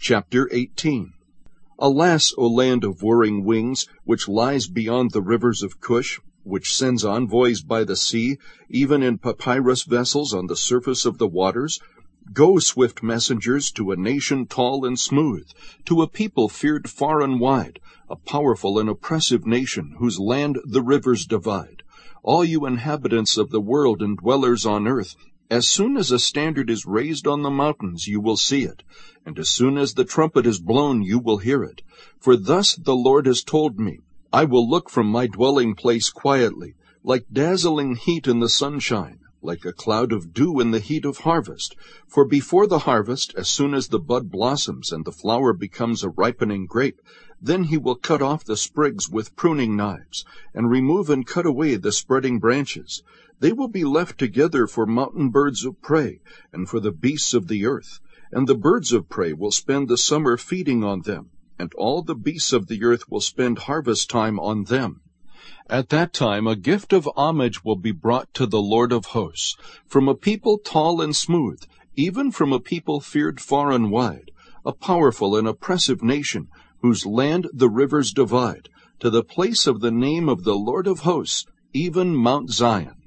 Chapter 18. Alas, O land of whirring wings, which lies beyond the rivers of Cush, which sends envoys by the sea, even in papyrus vessels on the surface of the waters, go, swift messengers, to a nation tall and smooth, to a people feared far and wide, a powerful and oppressive nation, whose land the rivers divide. All you inhabitants of the world and dwellers on earth, as soon as a standard is raised on the mountains, you will see it, and as soon as the trumpet is blown, you will hear it. For thus the Lord has told me, I will look from my dwelling place quietly, like dazzling heat in the sunshine, like a cloud of dew in the heat of harvest. For before the harvest, as soon as the bud blossoms and the flower becomes a ripening grape, then he will cut off the sprigs with pruning knives, and remove and cut away the spreading branches. They will be left together for mountain birds of prey, and for the beasts of the earth. And the birds of prey will spend the summer feeding on them, and all the beasts of the earth will spend harvest time on them. At that time a gift of homage will be brought to the Lord of hosts, from a people tall and smooth, even from a people feared far and wide, a powerful and oppressive nation, whose land the rivers divide, to the place of the name of the Lord of hosts, even Mount Zion.